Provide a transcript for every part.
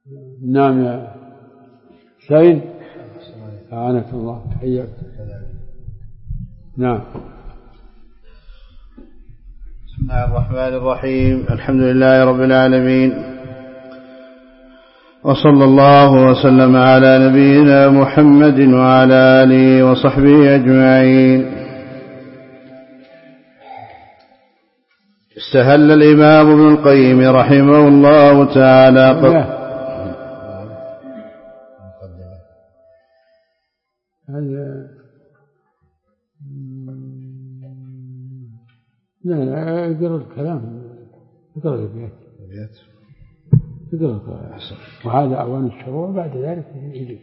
نعم يا سيد، أعانك الله، حياك. نعم. بسم الله الرحمن الرحيم. الحمد لله رب العالمين، وصلى الله وسلم على نبينا محمد وعلى آله وصحبه أجمعين. استهل الإمام ابن القيم رحمه الله تعالى لا يقرأ الكلام، يقرأ البيت، وهذا أوان الشروع بعد ذلك يجي،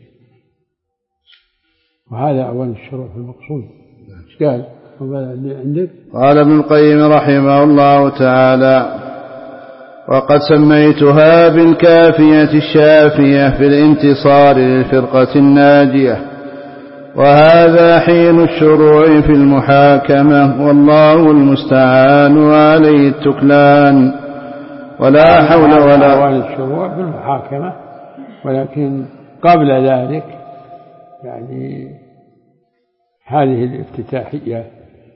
وهذا أوان الشروع في المقصود. ايش قال عندك؟ قال ابن القيم رحمه الله تعالى: وقد سميتها بالكافية الشافية في الانتصار للفرقة الناجية، وهذا حين الشروع في المحاكمة، والله المستعان وعليه التكلان، ولا حول ولا أوان الشروع في المحاكمة، ولكن قبل ذلك يعني هذه الافتتاحية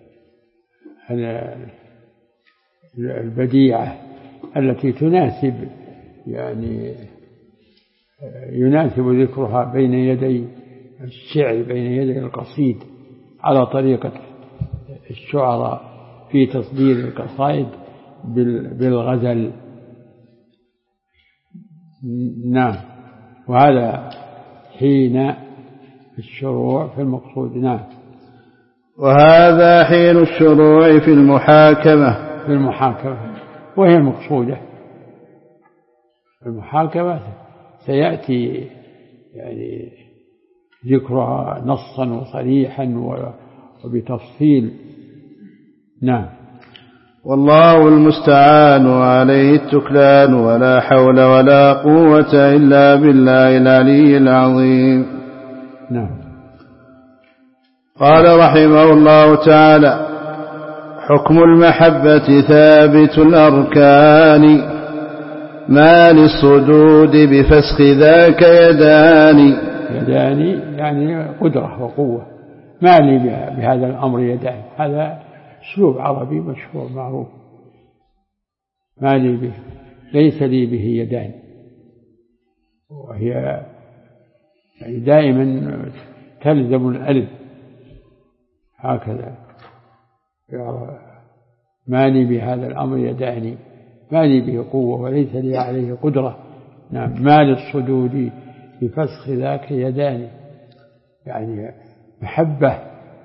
البديعة التي تناسب، يعني يناسب ذكرها بين يدي الشعر، بين يدي القصيد، على طريقة الشعراء في تصدير القصائد بالغزل. نعم. وهذا حين الشروع في المقصود. نعم. وهذا حين الشروع في المحاكمة، وهي المقصودة. المحاكمة سيأتي يعني ذكرها نصا وصريحا وبتفصيل. نعم. والله المستعان وعليه التكلان، ولا حول ولا قوة إلا بالله العلي العظيم. نعم. قال رحمه الله تعالى: حكم المحبة ثابت الأركان، ما للصدود بفسخ ذاك يدان يعني قدرة وقوة. ما لي بهذا الأمر يدان، هذا أسلوب عربي مشهور معروف. ما لي به، ليس لي به يدان، وهي يعني دائما تلزم الألف هكذا. ما لي بهذا الأمر يداني، ما لي به قوة وليس لي عليه قدرة. نعم. ما للصدود بفسخ ذاك يداني، يعني محبة.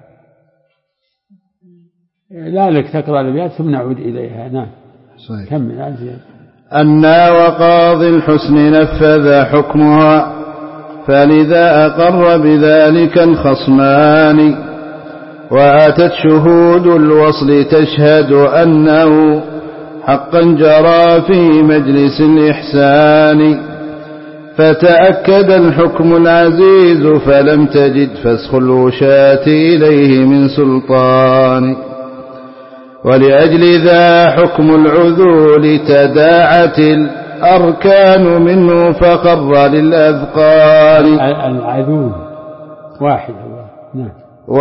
لا لك تقرأ الأبيات ثم نعود إليها. نعم. كمل عزيز. أنا وقاضي الحسن نفذ حكمها، فلذا أقر بذلك الخصمان، وآتت شهود الوصل تشهد أنه حقا جرى في مجلس الإحسان، فتأكد الحكم العزيز فلم تجد فسخ الوشاة إليه من سلطان، ولأجل ذا حكم العذول تداعت الأركان منه فقر للأذقان. العذول واحد. نعم.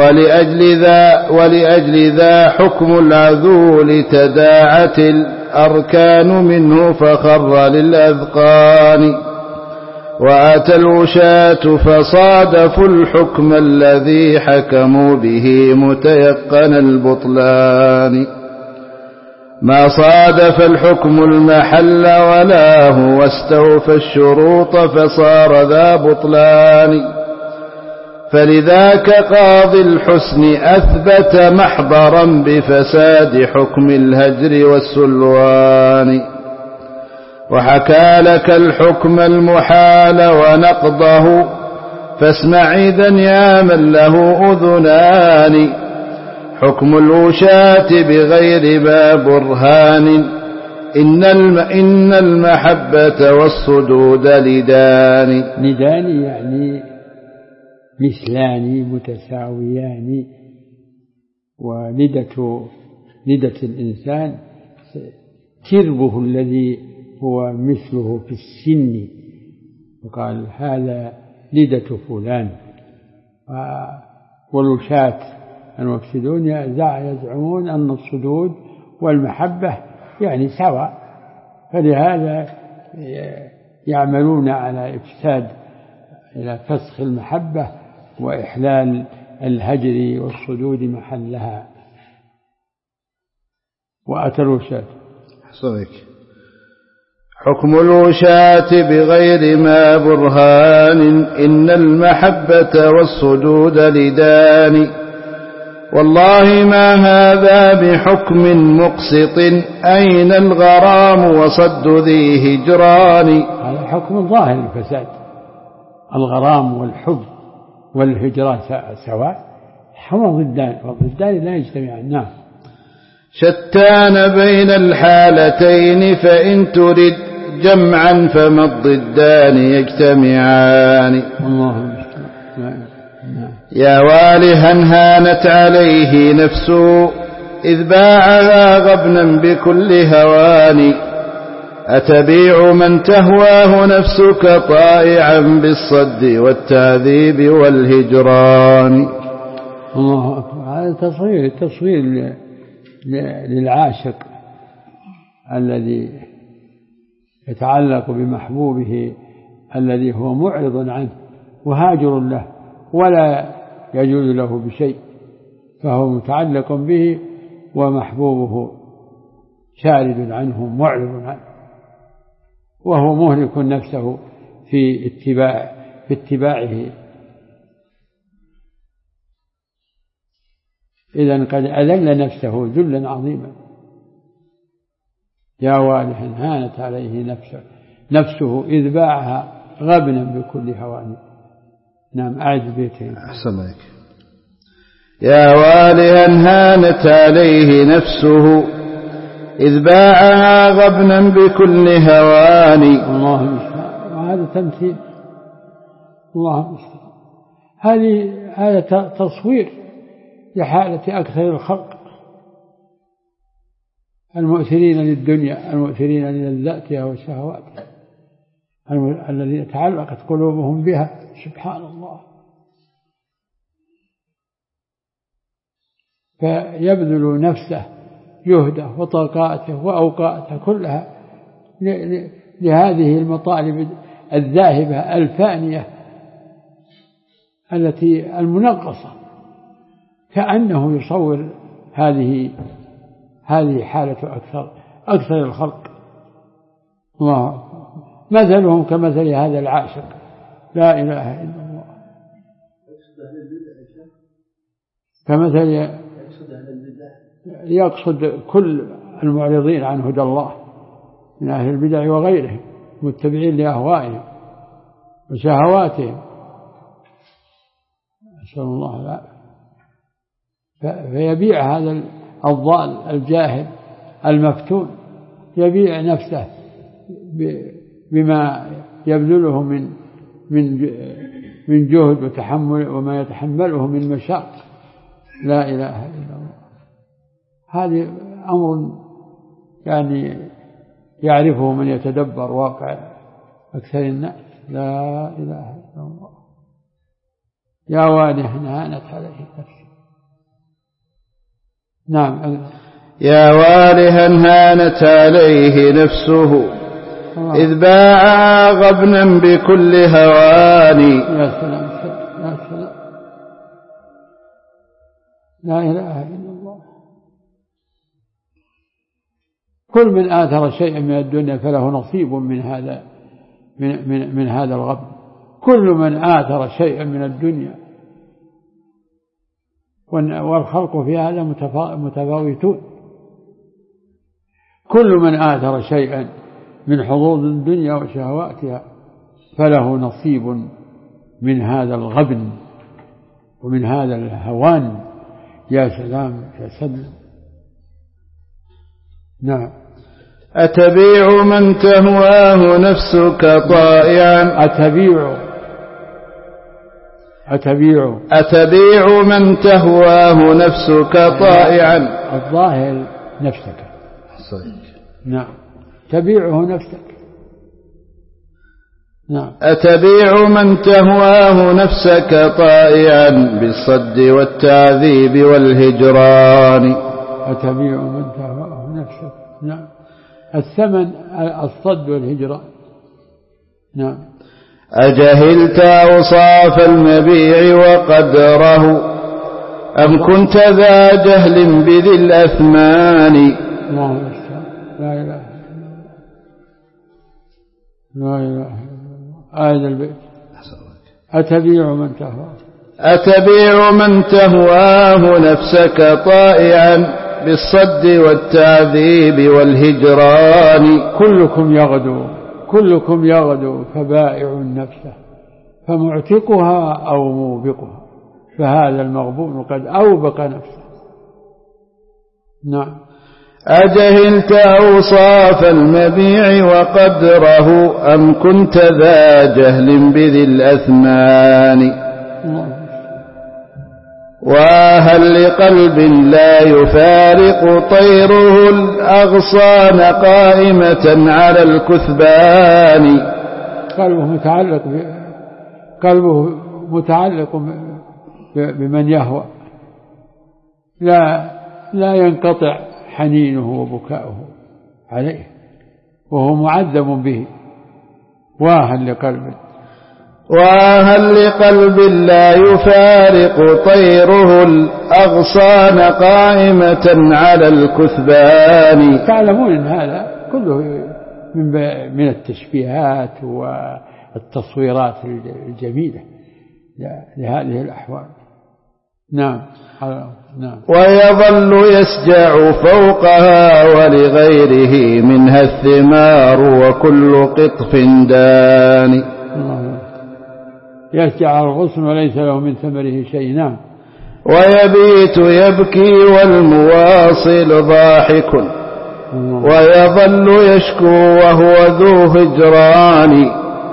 ولأجل ذا حكم العذول تداعت الأركان منه فخر للأذقان، وآتى الوشاة فصادفوا الحكم الذي حكموا به متيقن البطلان، ما صادف الحكم المحل ولا هو استوفى الشروط فصار ذا بطلان، فلذاك قاضي الحسن أثبت محضرا بفساد حكم الهجر والسلوان، وحكى لك الحكم المحال ونقضه، فاسمع إذن يا من له أذنان، حكم الوشاة بغير ما برهان، إن المحبة والصدود لدان. لدان يعني مثلان متساويان، وندة الإنسان كربه الذي هو مثله في السن وقال هذا لدة فلان. والوشاة المفسدون يزعمون أن الصدود والمحبة يعني سواء، فلهذا يعملون على إفساد إلى فسخ المحبة وإحلال الهجر والصدود محلها. وأتى الوشاة. حسنك. حكم الوشاة بغير ما برهان إن المحبة والصدود لدان، والله ما هذا بحكم مقسط أين الغرام وصد ذي هجران. هذا حكم ظاهر الفساد، الغرام والحب والهجران سواء، هما ضدان والضدان لا يجتمعان. نعم. شتان بين الحالتين فإن ترد جمعا فما الضدان يجتمعان. الله يا والها هانت عليه نفسه إذ باعها غبنا بكل هوان، أتبيع من تهواه نفسك طائعا بالصد والتعذيب والهجران. الله أكبر. هذا تصوير للعاشق الذي يتعلق بمحبوبه الذي هو معرض عنه وهاجر له ولا يجوز له بشيء، فهو متعلق به ومحبوبه شارد عنه معرض عنه، وهو مهلك نفسه في اتباعه. إذن قد أذل نفسه ذلا عظيما. يا والها هانت عليه نفسه إذ باعها غبنا بكل هوان. نعم. أعد بيتين. أحسن لك. يا والها هانت عليه نفسه إذ باعها غبنا بكل هوان. الله المستعان. وهذا تمثيل. الله المستعان. هذا تصوير لحالة أكثر الخلق المؤثرين للدنيا، المؤثرين للذاتها وشهواتها، الذين تعلقت قلوبهم بها. سبحان الله. فيبذل نفسه جهده وطاقاته وأوقاته كلها لهذه المطالب الذاهبة الفانية التي المنغصة، كأنه يصور هذه حالة أكثر الخلق. الله. مثلهم كمثل هذا العاشق، لا إله إلا الله. كمثل يقصد كل المعرضين عن هدى الله من أهل البدع وغيرهم، متبعين لأهوائهم وشهواتهم، نسأل الله العافية. فيبيع هذا الضال الجاهل المفتون، يبيع نفسه بما يبذله من جهد وتحمل وما يتحمله من مشاق. لا إله إلا الله. هذا أمر يعني يعرفه من يتدبر واقع أكثر الناس. لا إله إلا الله. يا والها هانت عليه نفسه. نعم. يا والها هانت عليه نفسه إذ باع غبنا بكل هوان. يا سلام يا سلام. لا إله إلا الله. كل من آثر شيئا من الدنيا فله نصيب من هذا من هذا الغبن. كل من آثر شيئا من الدنيا، والخلق في هذا متفاوتون. كل من آثر شيئا من حظوظ الدنيا وشهواتها فله نصيب من هذا الغبن ومن هذا الهوان. يا سلام يا سلام. نعم. أتبيع من تهواه نفسك طائعا. أتبيع من تهواه نفسك طائعا. الظاهر نفسك. صحيح. نعم. تبيعه نفسك نعم. أتبيع من تهواه نفسك طائعا بالصد والتعذيب والهجران. أتبيع من تهواه نفسك. نعم. الثمن الصد والهجران. نعم. أجهلت أوصاف المبيع وقدره أم كنت ذا جهل بذي الأثمان. الله يستعان. لا إله إلا الله. لا إله إلا الله. آية البيت. أتبيع من تهواه. أتبيع من تهواه نفسك طائعا بالصد والتعذيب والهجران. كلكم يغدو فبائع نفسه فمعتقها أو موبقها، فهذا المغبون قد أوبق نفسه. نعم. أجهلت أوصاف المبيع وقدره أم كنت ذا جهل بذي الأثمان. وهل لقلب لا يفارق طيره الأغصان قائمة على الكثبان. قلبه متعلق بمن يهوى، لا ينقطع حنينه وبكاؤه عليه، وهو معذب به. وهل لقلب لا يفارق طيره الأغصان قائمة على الكثبان. تعلمون أن هذا كله من التشبيهات والتصويرات الجميلة لهذه الأحوال. نعم. ويظل يسجع فوقها ولغيره منها الثمار وكل قطف دان. يسجع الغصن وليس له من ثمره شيء. نعم. ويبيت يبكي والمواصل ضاحك ويظل يشكو وهو ذو هجران.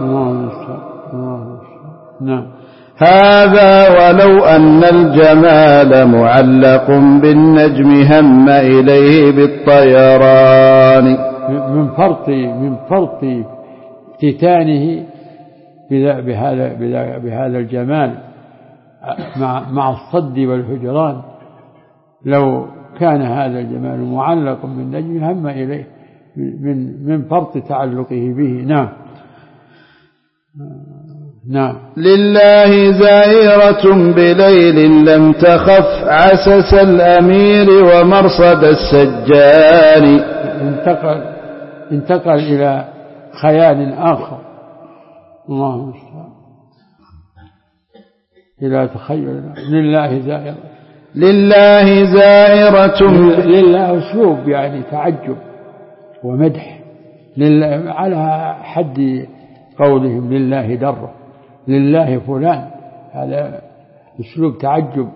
نعم. هذا ولو أن الجمال معلق بالنجم هم إليه بالطيران. من فرط افتتانه بهذا الجمال مع الصد والهجران، لو كان هذا الجمال معلق بالنجم هم إليه من فرط تعلقه به. نعم. لله زائرة بليل لم تخف عسس الأمير ومرصد السجان. انتقل إلى خيال آخر. الله المستعان. إلى تخيل. لله زائرة لله أسلوب يعني تعجب ومدح لله، على حد قولهم لله دره، لله فلان، هذا أسلوب تعجب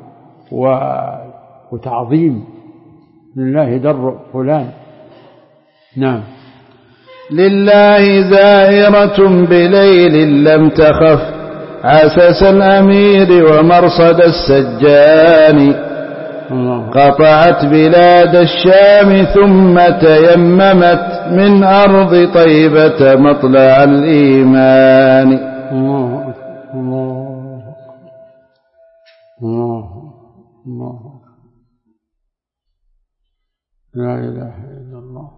وتعظيم. لله در فلان. نعم. لله زائرة بليل لم تخف عسس الأمير ومرصد السجان. قطعت بلاد الشام ثم تيممت من أرض طيبة مطلع الإيمان. الله الله الله الله. لا إله إلا الله.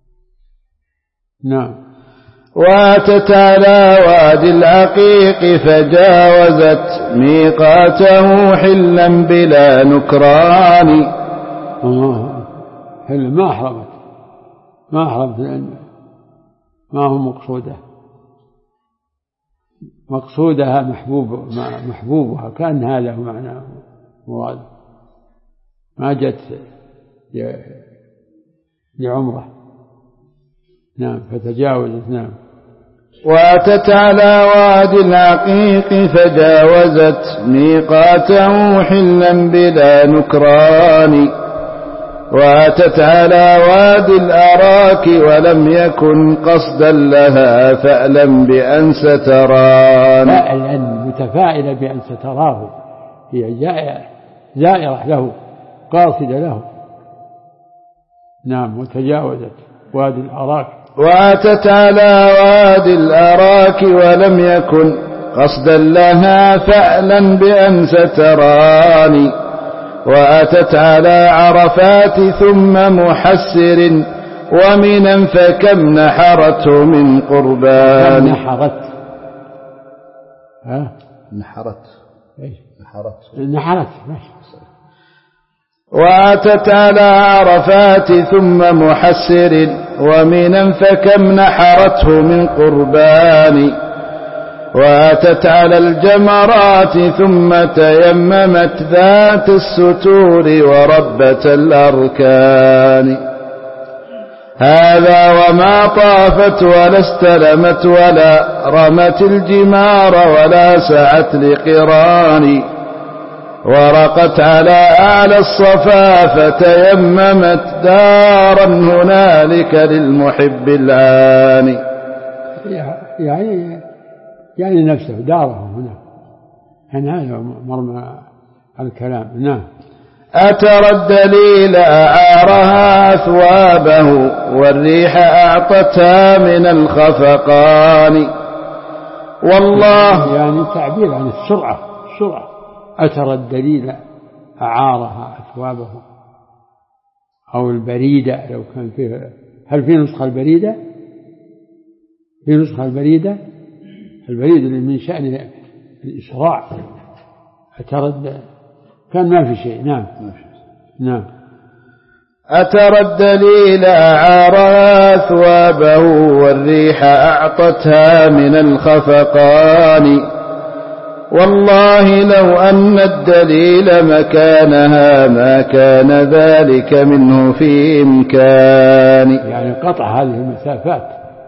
نعم. واتت على وادي العقيق فجاوزت ميقاته حلا بلا نكران. الله. حل ما أحرمت لأن ما هو مقصودها محبوبها، كان هذا هو معناه مراد، ما جت لعمره. نعم. فتجاوزت. نعم. واتت على وادي العقيق فجاوزت ميقاته حلا بلا نكران. واتت على وادي الأراك ولم يكن قصدا لها فألم بأن ستران. فألا متفائلة بأن ستراه، هي زائرة له قاصدة له. نعم. وتجاوزت وادي الأراك وأتت على وادي الأراك ولم يكن قصدا لها فعلا بأن ستراني، وأتت على عرفات ثم محسر ومنا فكم نحرته من قربان. نحرت وأتت على عرفات ثم محسر ومنا فكم نحرته من قربان، وأتت على الجمرات ثم تيممت ذات الستور وربة الأركان. هذا وما طافت ولا استلمت ولا رمت الجمار ولا سعت لقران، ورقت على أعلى الصفا فتيممت دارا هنالك للمحب العاني. يعني نفسه داره هنا، هذا مرمى الكلام. نعم. أترى الدليل أعارها أثوابه والريح أعطتها من الخفقان. والله يعني تعبير عن السرعة. أترى الدليل أعارها أثوابه أو البريدة لو كان فيها. هل في نسخة البريدة؟ في نسخة البريدة اللي من شأن الإسراع. أترى كان ما في شيء. نعم. أترى الدليل أعارها أثوابه والريح أعطتها من الخفقان. والله لو أن الدليل مكانها ما كان ذلك منه في إمكان. يعني قطع هذه المسافات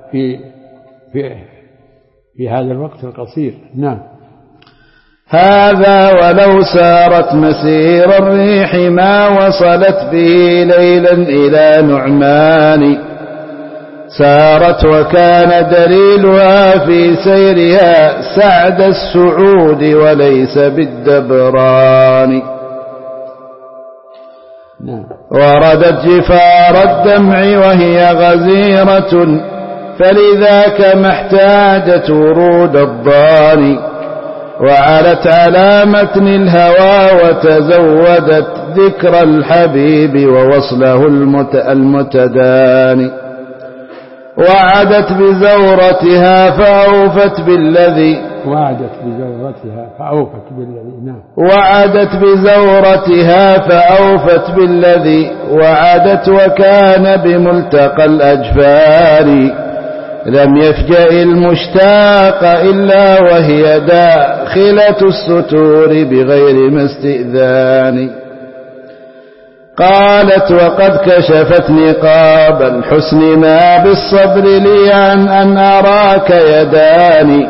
في هذا الوقت القصير. نعم. هذا ولو سارت مسير الريح ما وصلت به ليلا إلى نعمان. سارت وكان دليلها في سيرها سعد السعود وليس بالدبران. وردت جفار الدمع وهي غزيرة فلذاك ما احتاجت ورود الضان. وعلت على متن الهوى وتزودت ذكر الحبيب ووصله المتداني. وعدت بزورتها فأوفت بالذي وعدت وكان بملتقى الأجفان. لم يفجأ المشتاق إلا وهي داخلة الستور بغير ما استئذان. قالت وقد كشفت نقاب الحسن ما بالصبر لي عن أن أراك يداني.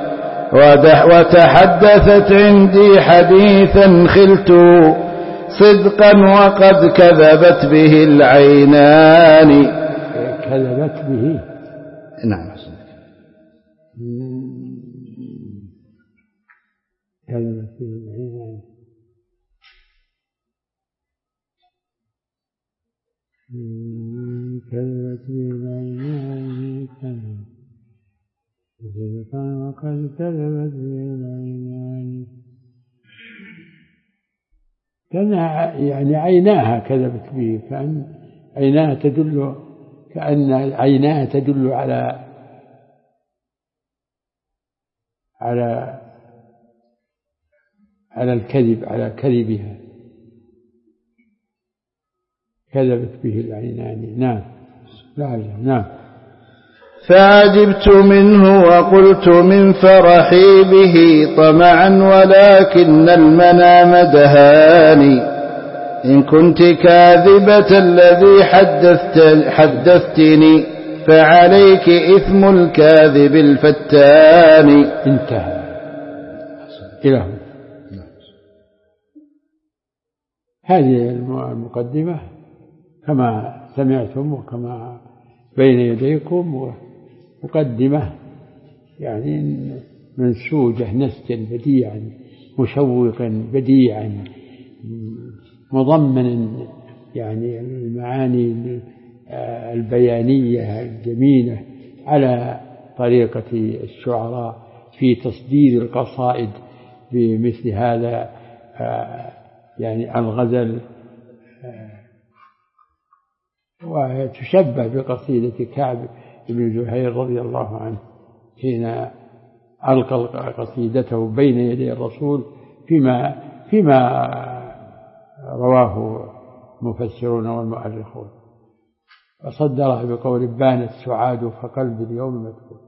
وتحدثت عندي حديثا خلت صدقا وقد كذبت به العينان. كذبت به. نعم. كذبت به العينان. كذبت به العينان وقد كذبت به العينان. كان يعني عيناها كذبت به، كأن عيناها تدل على الكذب، على كذبها. كذبت به العينان. نعم. فعجبت منه وقلت من فرحي به طمعا ولكن المنام دهاني. إن كنت كاذبة الذي حدثتني فعليك إثم الكاذب الفتان. انتهى إلى هذه المقدمة كما سمعتم وكما بين يديكم، مقدمة يعني منسوجة نسجا بديعا مشوقا بديعا مضمنا يعني المعاني البيانية الجميلة على طريقة الشعراء في تصدير القصائد بمثل هذا يعني الغزل، وتشبه بقصيدة كعب بن زهير رضي الله عنه حين ألقى قصيدته بين يدي الرسول فيما رواه المفسرون والمؤرخون، وصدرها بقول بانت سعاد فقلبي اليوم مدفون.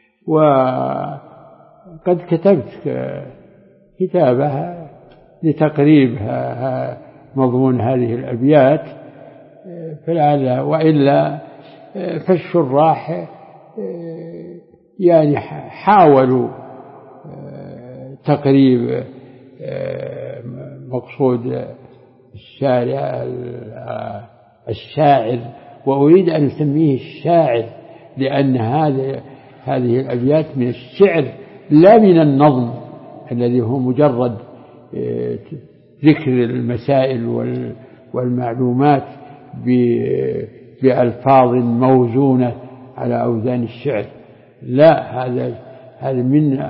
وقد كتبت كتابها لتقريب مضمون هذه الأبيات، فلعل وإلا فالشراح يعني حاولوا تقريب مقصود الشاعر، وأريد أن أسميه الشاعر لأن هذه الأبيات من الشعر لا من النظم الذي هو مجرد ذكر المسائل والمعلومات بألفاظ موزونة على أوزان الشعر. لا، هذا من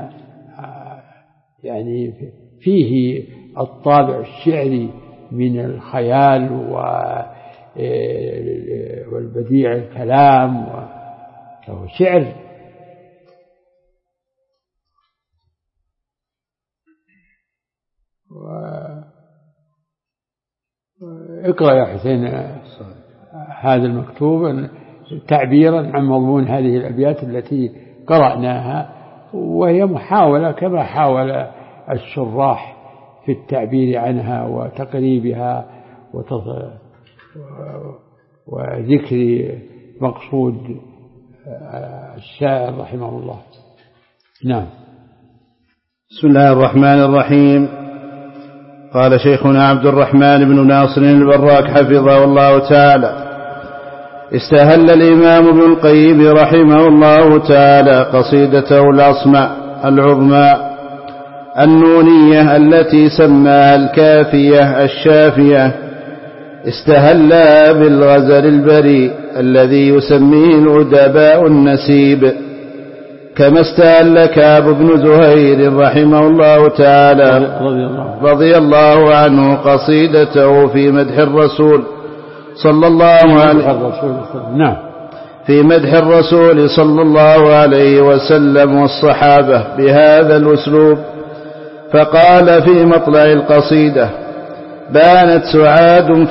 يعني فيه الطابع الشعري من الخيال والبديع الكلام، وهو شعر. اقرأ يا حسين هذا المكتوب تعبيرا عن مضمون هذه الأبيات التي قرأناها، وهي محاولة كما حاول الشراح في التعبير عنها وتقريبها وذكر مقصود الشاعر رحمه الله. نعم. بسم الله الرحمن الرحيم. قال شيخنا عبد الرحمن بن ناصر البراك حفظه الله تعالى: استهل الإمام ابن القيم رحمه الله تعالى قصيدته الأصمع العظمى النونية التي سماها الكافية الشافية، استهلا بالغزل البريء الذي يسميه الأدباء النسيب، كما استهل كعب بن زهير رحمه الله تعالى رضي الله عنه قصيدته في مدح الرسول صلى الله عليه وسلم والصحابة بهذا الأسلوب، فقال في مطلع القصيدة: بانت سعاد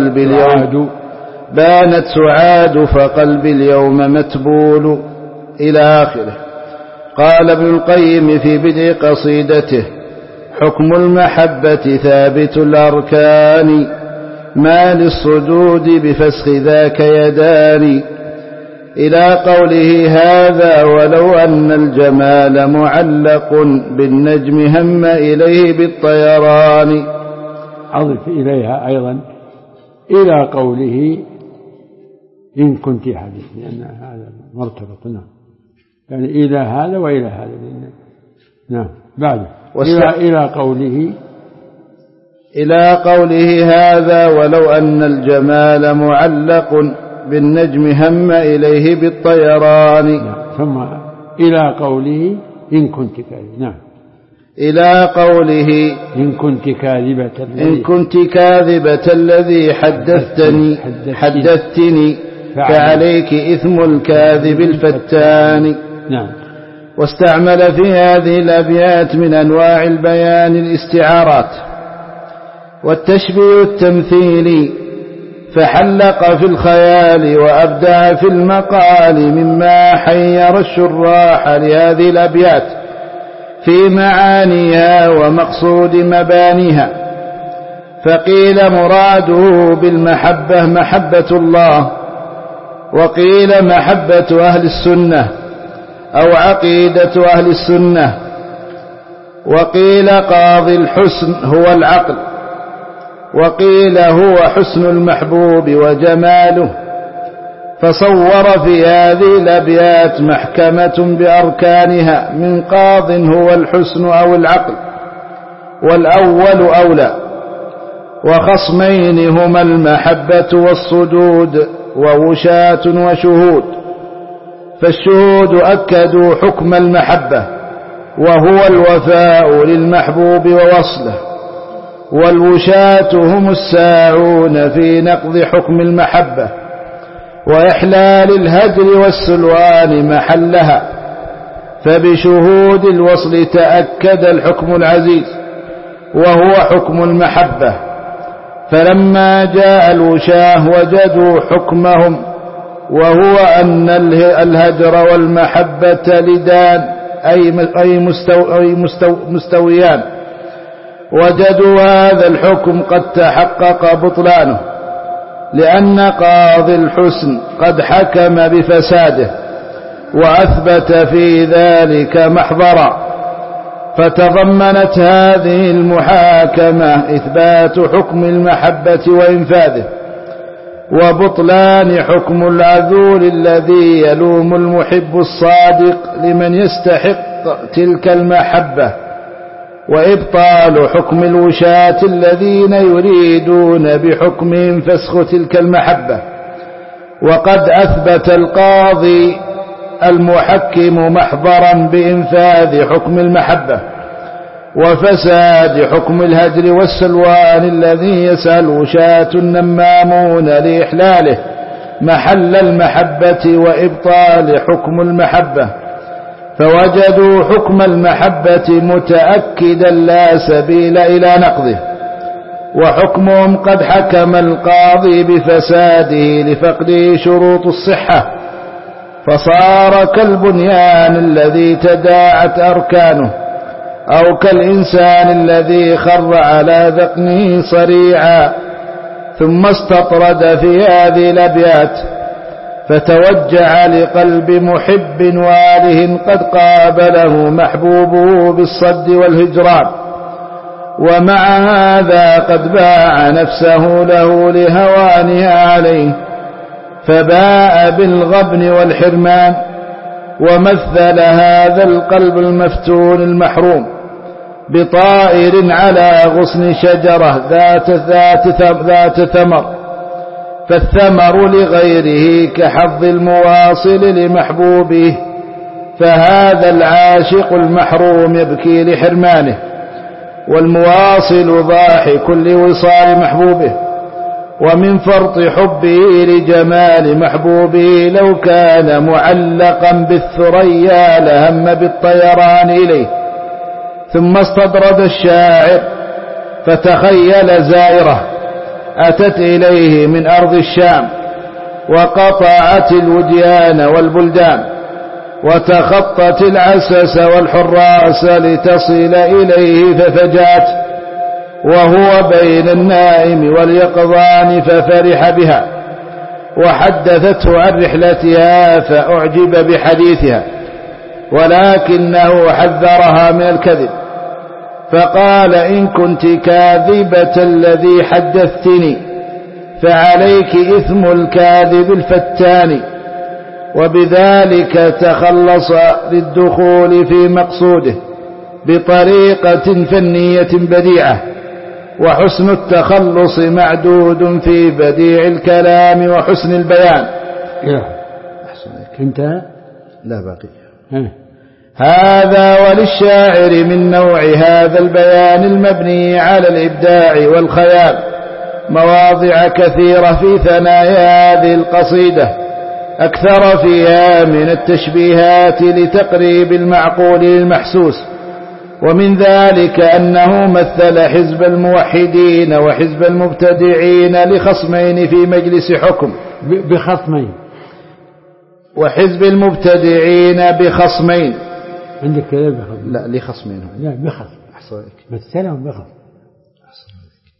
فقلبي اليوم متبول، إلى آخره. قال ابن القيم في بدء قصيدته: حكم المحبة ثابت الأركان، ما للصدود بفسخ ذاك يدان، إلى قوله: هذا ولو أن الجمال معلق بالنجم هم إليه بالطيران. أضف إليها أيضا إلى قوله: إن كنت حديث، لأن هذا مرتبط. نعم، يعني إلى هذا وإلى هذا. نعم، بعد إلى قوله: هذا ولو أن الجمال معلق بالنجم هم إليه بالطيران. نعم. ثم إلى قوله: إن كنت كاذبة. نعم. إلى قوله: إن كنت كاذبة الذي حدثتني فعليك إثم الكاذب الفتان. نعم. واستعمل في هذه الأبيات من أنواع البيان الاستعارات والتشبيه التمثيلي، فحلق في الخيال وأبدع في المقال مما حير الشراح لهذه الأبيات في معانيها ومقصود مبانيها. فقيل مراده بالمحبة محبة الله، وقيل محبة أهل السنة أو عقيدة أهل السنة، وقيل قاضي الحسن هو العقل، وقيل هو حسن المحبوب وجماله. فصور في هذه الأبيات محكمة بأركانها من قاض هو الحسن أو العقل، والأول أولى، وخصمين هما المحبة والصدود، ووشاة وشهود. فالشهود أكدوا حكم المحبة وهو الوفاء للمحبوب ووصله، والوشاة هم الساعون في نقض حكم المحبة وإحلال الهجر والسلوان محلها. فبشهود الوصل تأكد الحكم العزيز وهو حكم المحبة. فلما جاء الوشاه وجدوا حكمهم وهو أن الهجر والمحبة لدان أي مستويان، وجدوا هذا الحكم قد تحقق بطلانه، لأن قاضي الحسن قد حكم بفساده وأثبت في ذلك محضرا. فتضمنت هذه المحاكمة إثبات حكم المحبة وإنفاذه، وبطلان حكم العذول الذي يلوم المحب الصادق لمن يستحق تلك المحبة، وإبطال حكم الوشاة الذين يريدون بحكمهم فسخ تلك المحبة. وقد أثبت القاضي المحكم محضرا بإنفاذ حكم المحبة وفساد حكم الهجر والسلوان الذي يسعى الوشاة النمامون لإحلاله محل المحبة وإبطال حكم المحبة. فوجدوا حكم المحبة متأكدا لا سبيل إلى نقضه، وحكمهم قد حكم القاضي بفساده لفقده شروط الصحة، فصار كالبنيان الذي تداعت أركانه، أو كالإنسان الذي خر على ذقنه صريعا. ثم استطرد في هذه الأبيات فتوجع لقلب محب واله قد قابله محبوبه بالصد والهجران، ومع هذا قد باع نفسه له لهوانها عليه، فباء بالغبن والحرمان. ومثل هذا القلب المفتون المحروم بطائر على غصن شجرة ذات ثمر، فالثمر لغيره كحظ المواصل لمحبوبه، فهذا العاشق المحروم يبكي لحرمانه، والمواصل ضاحك لوصال محبوبه. ومن فرط حبه لجمال محبوبه لو كان معلقا بالثريا لهم بالطيران إليه. ثم استطرد الشاعر فتخيل زائرة أتت إليه من أرض الشام، وقطعت الوديان والبلدان، وتخطت العسس والحراس لتصل إليه، ففجأت وهو بين النائم واليقظان ففرح بها، وحدثته عن رحلتها فأعجب بحديثها، ولكنه حذرها من الكذب، فقال: إن كنت كاذبة الذي حدثتني فعليك إثم الكاذب الفتان. وبذلك تخلص للدخول في مقصوده بطريقة فنية بديعة، وحسن التخلص معدود في بديع الكلام وحسن البيان. انتهى؟ لا باقي. هذا وللشاعر من نوع هذا البيان المبني على الإبداع والخيال مواضع كثيرة في ثنايا هذه القصيدة، أكثر فيها من التشبيهات لتقريب المعقول للمحسوس. ومن ذلك أنه مثل حزب الموحدين وحزب المبتدعين لخصمين في مجلس حكم، بخصمين، وحزب المبتدعين بخصمين. عندك كذا بخصم؟ لا، لخصمين. لا، بخصم. أحسن لك. مثلهم بخصم. أحسن لك.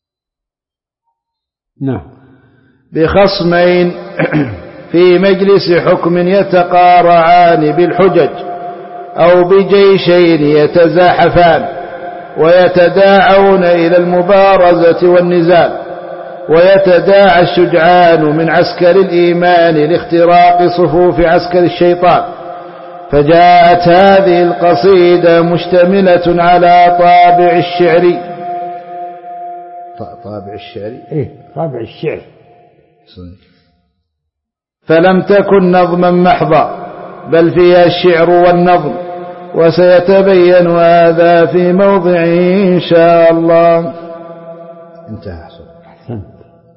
نعم. بخصمين في مجلس حكم يتقارعان بالحجج، أو بجيشين يتزاحفان ويتداعون إلى المبارزة والنزال، ويتداعى الشجعان من عسكر الإيمان لاختراق صفوف عسكر الشيطان. فجاءت هذه القصيدة مشتملة على طابع الشعري. طابع الشعري؟ إيه، طابع الشعر. فلم تكن نظما محضا بل فيها الشعر والنظم، وسيتبين هذا في موضعه إن شاء الله. انتهى. أحسنت.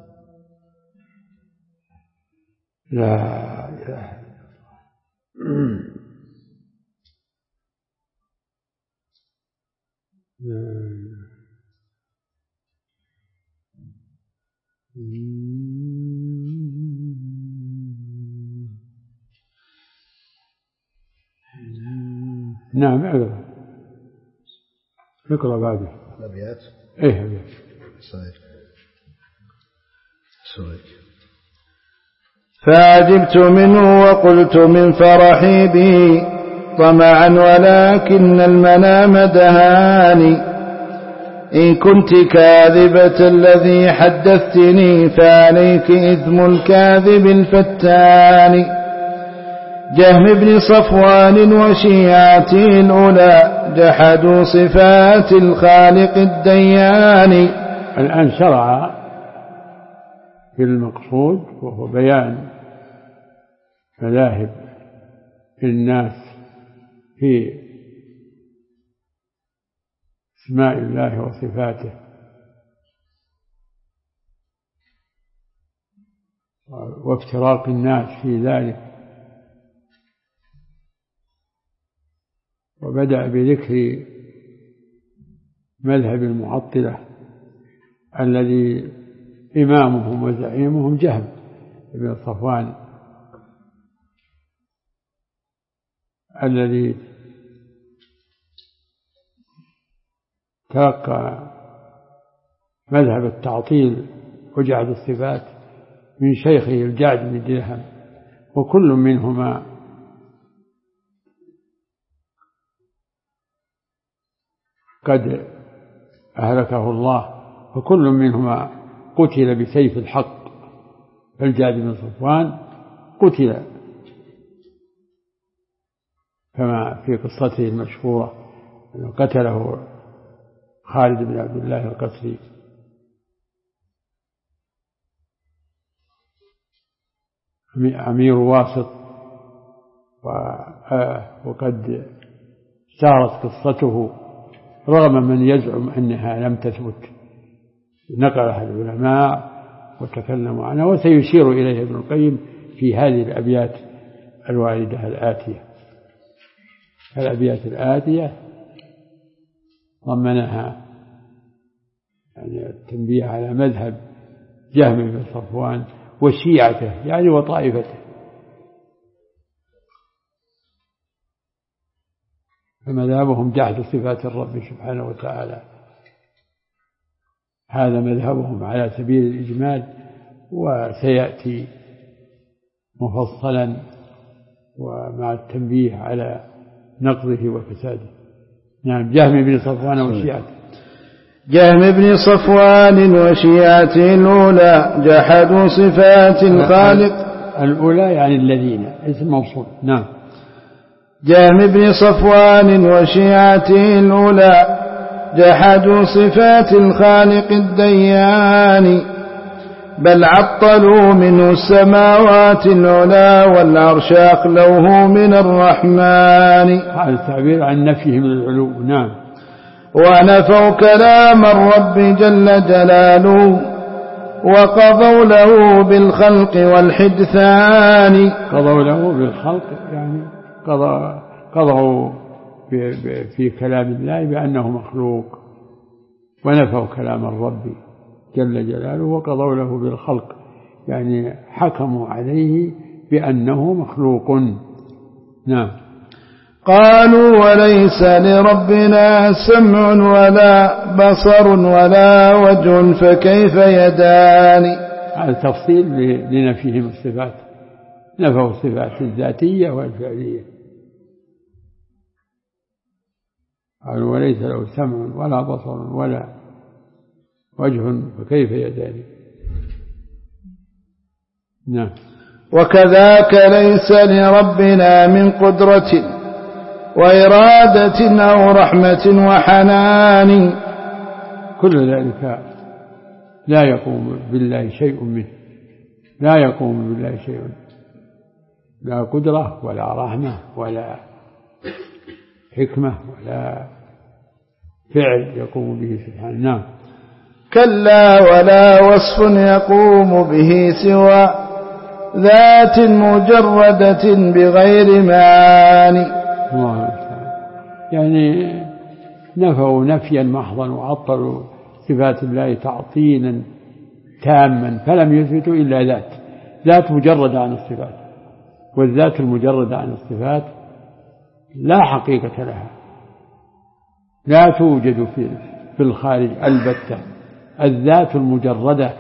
لا إله نعم. اقرأ بعده الأبيات. إيه أبيات. فعجبت منه وقلت من فرحي به طمعا ولكن المنام دهاني، إن كنت كاذبة الذي حدثتني فعليك إثم الكاذب الفتان. جهم بن صفوان وشيعته الأولى جحدوا صفات الخالق الديان. الآن شرع في المقصود وهو بيان مذاهب الناس في اسماء الله وصفاته، وافتراق الناس في ذلك، وبدأ بذكر مذهب المعطلة الذي إمامهم وزعيمهم جهم بن صفوان الذي تلقى مذهب التعطيل وجعل الصفات من شيخه الجعد بن درهم، وكل منهما قد أهلكه الله، وكل منهما قتل بسيف الحق. فالجعد بن صفوان قتل كما في قصته المشهورة أنه قتله خالد بن عبد الله القسري. أمير واسط، وقد سارت قصته رغم من يزعم أنها لم تثبت، نقلها العلماء وتكلموا عنها، وسيشير إليه ابن القيم في هذه الأبيات الواردة الآتية. الأبيات الآتية ضمنها يعني التنبيه على مذهب جهم بن صفوان وشيعته يعني وطائفته. فمذهبهم جحد صفات الرب سبحانه وتعالى، هذا مذهبهم على سبيل الإجمال، وسيأتي مفصلا ومع التنبيه على نقضه وفساده. نعم. جهم بن صفوان وشيعته. جهم بن صفوان وشيعته الأولى جحدوا صفات الخالق. الأولى يعني الذين، اسم موصول. نعم. جهم بن صفوان وشيعته الأولى جحدوا صفات الخالق الديان، بل عطلوا منه السماوات العلى والعرش أخلوه من الرحمن. هذا التعبير عن نفيهم العلو. نعم. ونفوا كلام الرب جل جلاله وقضوا له بالخلق والحدثان. قضوا له بالخلق يعني قضوا في كلام الله بأنه مخلوق، ونفوا كلام الرب جل جلاله وقضوا له بالخلق يعني حكموا عليه بأنه مخلوق. نعم. قالوا وليس لربنا سمع ولا بصر ولا وجه فكيف يدان. هذا تفصيل لنفيهم الصفات، نفوا الصفات الذاتية والفعلية. قالوا وليس له سمع ولا بصر ولا وجه فكيف يدان. نعم. وكذاك ليس لربنا من قدرة وإرادة أو رحمة وحنان. كل ذلك لا يقوم بالله شيء منه، لا يقوم بالله شيء لا قدرة ولا رحمة ولا حكمة ولا فعل يقوم به سبحانه. نعم. كلا ولا وصف يقوم به سوى ذات مجردة بغير معاني. الله تعالى يعني نفوا نفيا محضا وعطلوا صفات الله تعطيلا تاما، فلم يثبتوا إلا ذات مجردة عن الصفات، والذات المجردة عن الصفات لا حقيقة لها، لا توجد في الخارج البتة. الذات المجردة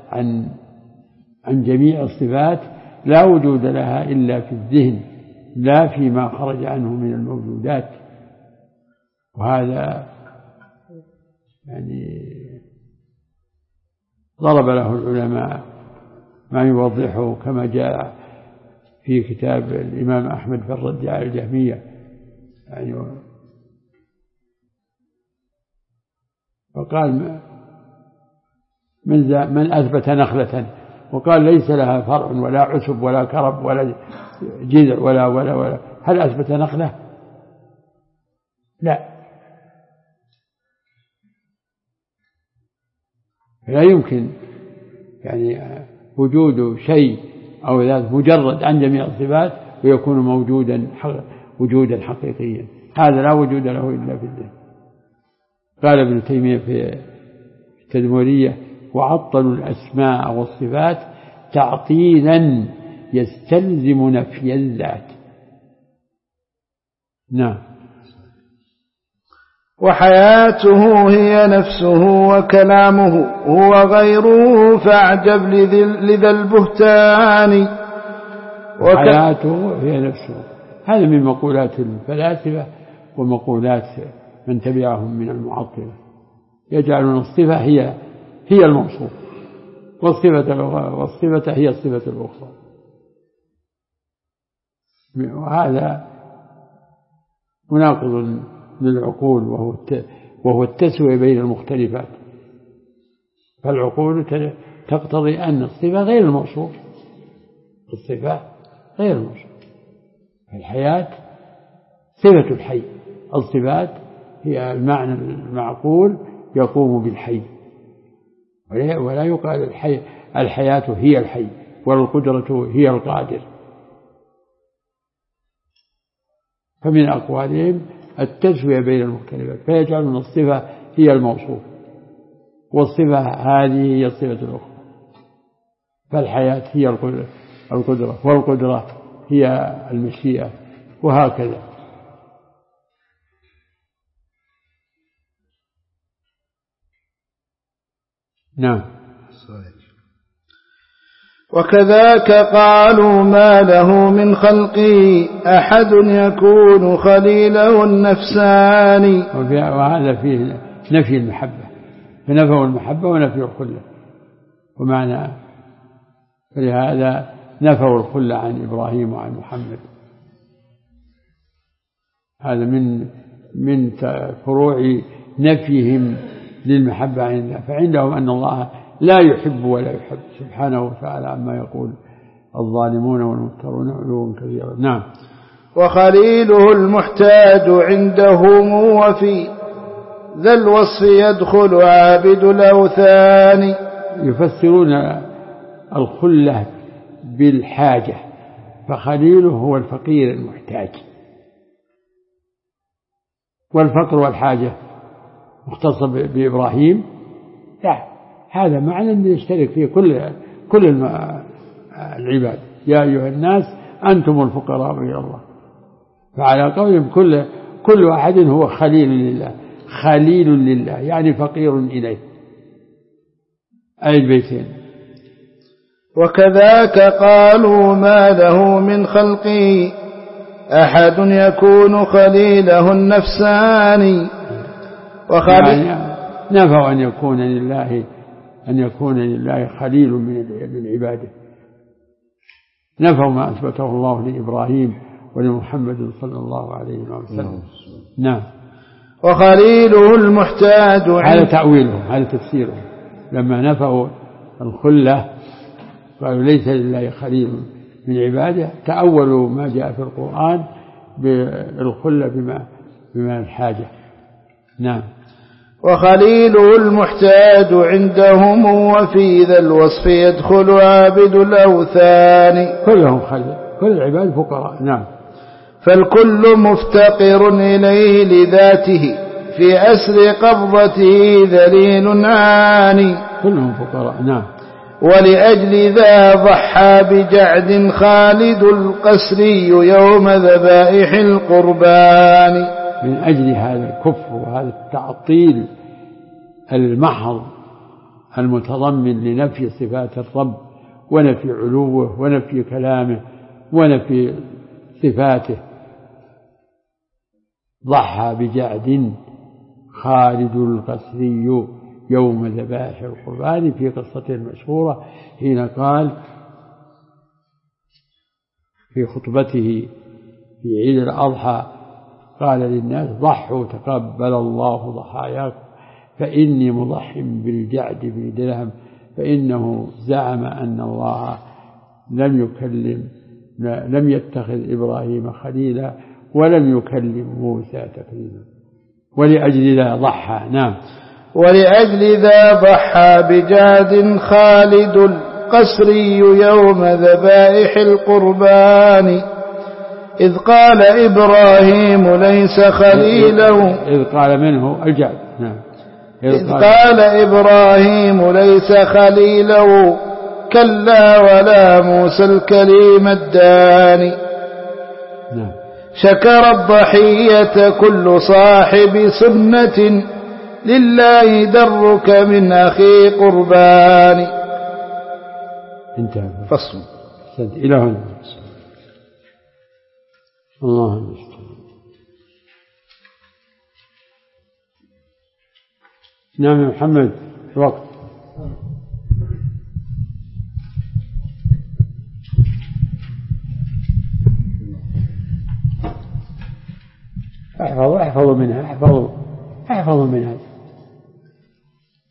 عن جميع الصفات لا وجود لها إلا في الذهن، لا فيما خرج عنه من الموجودات. وهذا يعني ضرب له العلماء ما يوضحه كما جاء في كتاب الإمام أحمد في الرد على الجهمية يعني. وقال من أثبت نخلة وقال ليس لها فرع ولا عشب ولا كرب ولا جذع ولا هل أثبت نخلة؟ لا. لا يمكن يعني وجود شيء أو ذات مجرد عن جميع الصفات ويكون وجودا حقيقيا، هذا لا وجود له إلا في الذهن. قال ابن تيمية في التدمرية: وعطلوا الأسماء والصفات تعطيلا يستلزم نفي الذات. نعم. وحياته هي نفسه وكلامه هو غيره فاعجب لذا البهتان. وحياته هي نفسه، هذا من مقولات الفلاسفة ومقولات من تبعهم من المعطلة، يجعلون الصفة هي الموصوف والصفة هي الصفة الأخرى، وهذا مناقض للعقول وهو التسوية بين المختلفات. فالعقول تقتضي أن الصفة غير الموصوف، الصفة غير الموصوف. الحياة صفة الحي، الصفات هي المعنى المعقول يقوم بالحي، ولا يقال الحياة هي الحي والقدرة هي القادر. فمن أقوالهم التسوية بين المختلفات، فيجعلون الصفة هي الموصوف والصفة هذه هي الصفة الأخرى، فالحياة هي القدرة والقدرة هي المشيئة، وهكذا. نعم. وكذاك قالوا ما له من خلقه أحد يكون خليله النفسان. وهذا فيه نفي المحبة، فنفوا المحبة ونفي الخلة، ومعنى فلهذا نفوا الخلة عن إبراهيم وعن محمد. هذا من فروع نفيهم للمحبة عن الله، فعندهم أن الله لا يحب ولا يحب سبحانه وتعالى عما يقول الظالمون والمفترون علوا كبيرا. نعم. وخليله المحتاج عندهم وفي ذا الوصف يدخل عابد الأوثان. يفسرون الخلة بالحاجة، فخليله هو الفقير المحتاج، والفقر والحاجة مختص بإبراهيم، لا، هذا معنى يشترك فيه كل العباد. يا أيها الناس أنتم الفقراء إلى الله. فعلى قولهم كل واحد هو خليل لله يعني فقير إليه، أي البيتين. وكذاك قالوا ما له من خلقه أحد يكون خليله النفسان. يعني نفوا أن يكون لله خليل من عباده، نفوا ما أثبته الله لإبراهيم ولمحمد صلى الله عليه وسلم. نعم. وخليله المحتاج هذا تأويلهم، هذا لما نفوا الخلة قالوا ليس لله خليل من عباده تأولوا ما جاء في القرآن بالخلة بما الحاجة. نعم. وخليله المحتاج عندهم وفي ذا الوصف يدخل عابد الأوثان. كلهم خليل، كل العباد فقراء. نعم. فالكل مفتقر إليه لذاته في أسر قبضته ذليل عاني. كلهم فقراء. نعم. ولأجل ذا ضحى بجعد خالد القسري يوم ذبائح القربان. من أجل هذا الكفر وهذا التعطيل المحض المتضمن لنفي صفات الرب ونفي علوه ونفي كلامه ونفي صفاته، ضحى بجعد خالد القسري يوم ذبائح القربان في قصته المشهورة حين قال في خطبته في عيد الأضحى قال للناس ضحوا تقبل الله ضحاياكم فإني مضح بالجعد بن درهم فإنه زعم أن الله لم يتخذ إبراهيم خليلا ولم يكلم موسى تكليما. ولأجل ذا ضحى. نعم. ولأجل ذا ضحى بجعد خالد القسري يوم ذبائح القربان. إذ قال إبراهيم ليس خليله. إذ قال منه الجعد. نعم. إذ قال إبراهيم ليس خليله كلا ولا موسى الكليم الداني. نعم. شكر الضحية كل صاحب سنة لله درك من أخي قربان. انتهى فصل. إلى هنا. الله المستعان. نعم يا محمد وقت. احفظوا منها احفظوا منها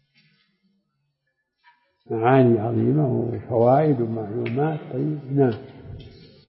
معاني عظيمة وفوائد ومعلومات. طيب. نعم.